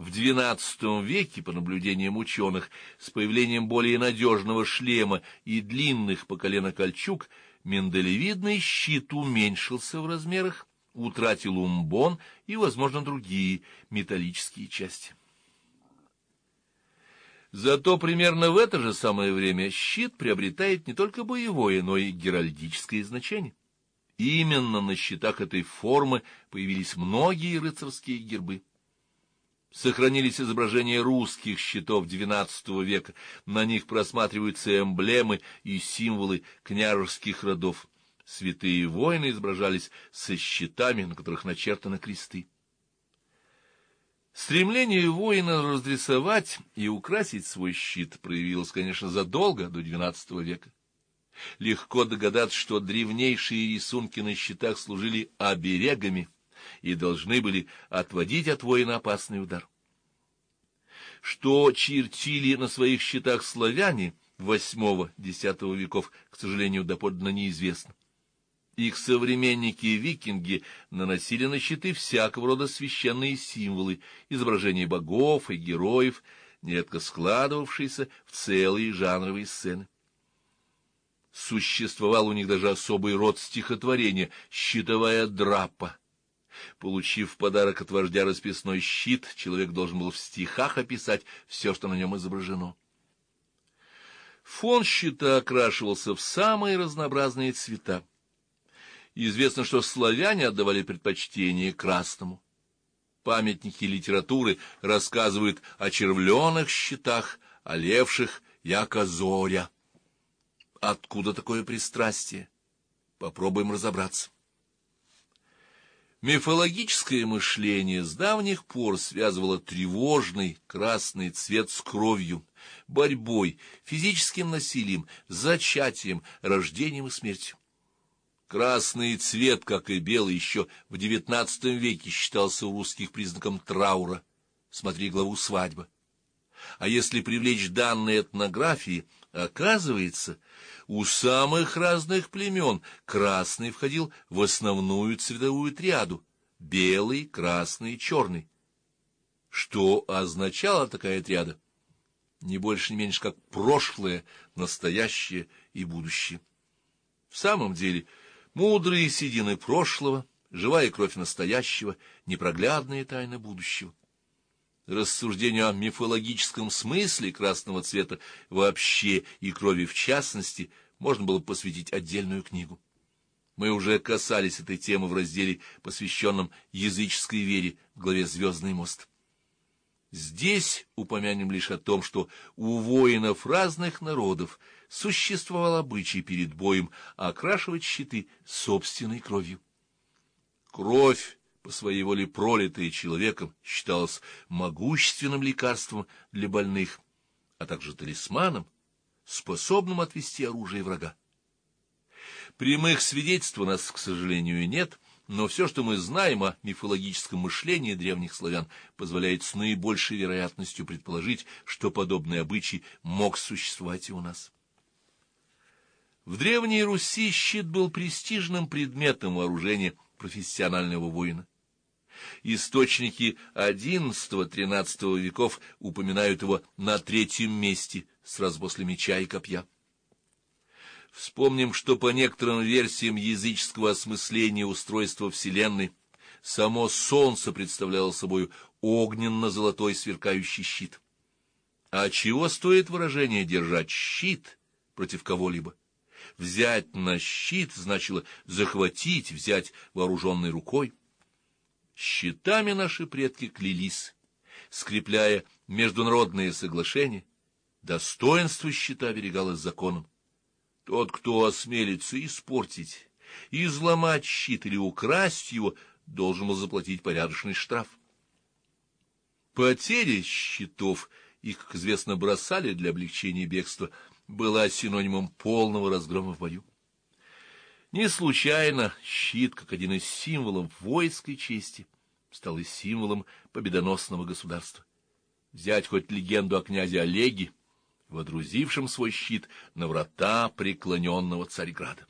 В XII веке, по наблюдениям ученых, с появлением более надежного шлема и длинных по колено кольчуг, миндалевидный щит уменьшился в размерах, утратил умбон и, возможно, другие металлические части. Зато примерно в это же самое время щит приобретает не только боевое, но и геральдическое значение. Именно на щитах этой формы появились многие рыцарские гербы. Сохранились изображения русских щитов XII века, на них просматриваются эмблемы и символы княжеских родов. Святые воины изображались со щитами, на которых начертаны кресты. Стремление воина разрисовать и украсить свой щит проявилось, конечно, задолго до XII века. Легко догадаться, что древнейшие рисунки на щитах служили оберегами и должны были отводить от воина опасный удар. Что чертили на своих щитах славяне VIII-X веков, к сожалению, доподлинно неизвестно. Их современники-викинги наносили на щиты всякого рода священные символы, изображения богов и героев, нередко складывавшиеся в целые жанровые сцены. Существовал у них даже особый род стихотворения — щитовая драпа. Получив в подарок от вождя расписной щит, человек должен был в стихах описать все, что на нем изображено. Фон щита окрашивался в самые разнообразные цвета. Известно, что славяне отдавали предпочтение красному. Памятники литературы рассказывают о червленых щитах, о левших, яко зоря. Откуда такое пристрастие? Попробуем разобраться. Мифологическое мышление с давних пор связывало тревожный красный цвет с кровью, борьбой, физическим насилием, зачатием, рождением и смертью. Красный цвет, как и белый, еще в XIX веке считался у русских признаком траура. Смотри главу «Свадьба». А если привлечь данные этнографии, оказывается, у самых разных племен красный входил в основную цветовую триаду — белый, красный, черный. Что означала такая триада? Не больше, не меньше, как прошлое, настоящее и будущее. В самом деле, мудрые седины прошлого, живая кровь настоящего, непроглядные тайны будущего. Рассуждению о мифологическом смысле красного цвета вообще и крови в частности можно было посвятить отдельную книгу. Мы уже касались этой темы в разделе, посвященном языческой вере, в главе «Звездный мост». Здесь упомянем лишь о том, что у воинов разных народов существовал обычай перед боем окрашивать щиты собственной кровью. Кровь, по своей воле пролитая человеком, считалась могущественным лекарством для больных, а также талисманом, способным отвести оружие врага. Прямых свидетельств у нас, к сожалению, нет, но все, что мы знаем о мифологическом мышлении древних славян, позволяет с наибольшей вероятностью предположить, что подобный обычай мог существовать и у нас. В Древней Руси щит был престижным предметом вооружения профессионального воина. Источники XI-XIII веков упоминают его на 3-м месте, сразу после меча и копья. Вспомним, что по некоторым версиям языческого осмысления устройства Вселенной само Солнце представляло собой огненно-золотой сверкающий щит. А чего стоит выражение «держать щит» против кого-либо? Взять на щит значило захватить, взять вооруженной рукой. Щитами наши предки клялись, скрепляя международные соглашения. Достоинство щита оберегалось законом. Тот, кто осмелится испортить, изломать щит или украсть его, должен был заплатить порядочный штраф. Потеря щитов, их, как известно, бросали для облегчения бегства, была синонимом полного разгрома в бою. Не случайно щит, как один из символов воинской чести, стал и символом победоносного государства. Взять хоть легенду о князе Олеге, водрузившем свой щит на врата преклоненного Царьграда.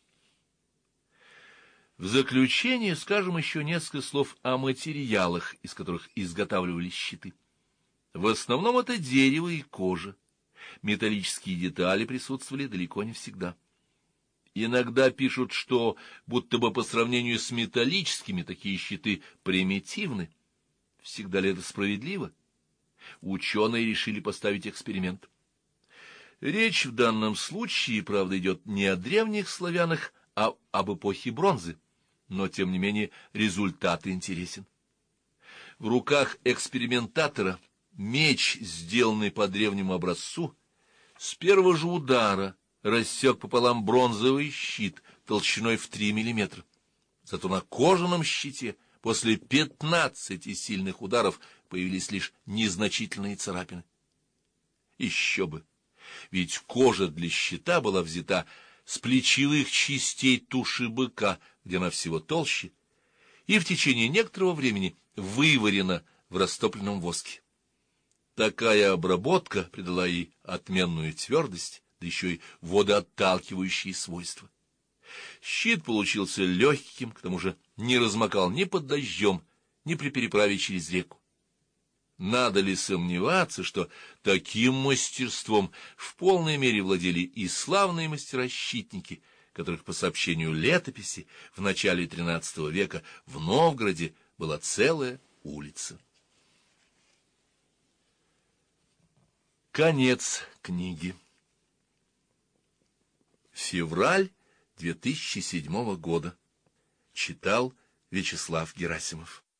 В заключение скажем еще несколько слов о материалах, из которых изготавливались щиты. В основном это дерево и кожа. Металлические детали присутствовали далеко не всегда. Иногда пишут, что будто бы по сравнению с металлическими такие щиты примитивны. Всегда ли это справедливо? Ученые решили поставить эксперимент. Речь в данном случае, правда, идет не о древних славянах, а об эпохе бронзы, но, тем не менее, результат интересен. В руках экспериментатора меч, сделанный по древнему образцу, с первого же удара рассек пополам бронзовый щит толщиной в 3 миллиметра. Зато на кожаном щите после 15 сильных ударов появились лишь незначительные царапины. Еще бы! Ведь кожа для щита была взята с плечевых частей туши быка, где она всего толще, и в течение некоторого времени выварена в растопленном воске. Такая обработка придала ей отменную твердость, да еще и водоотталкивающие свойства. Щит получился легким, к тому же не размокал ни под дождем, ни при переправе через реку. Надо ли сомневаться, что таким мастерством в полной мере владели и славные мастера-щитники, которых, по сообщению летописи, в начале XIII века в Новгороде была целая улица. Конец книги. Февраль 2007 года. Читал Вячеслав Герасимов.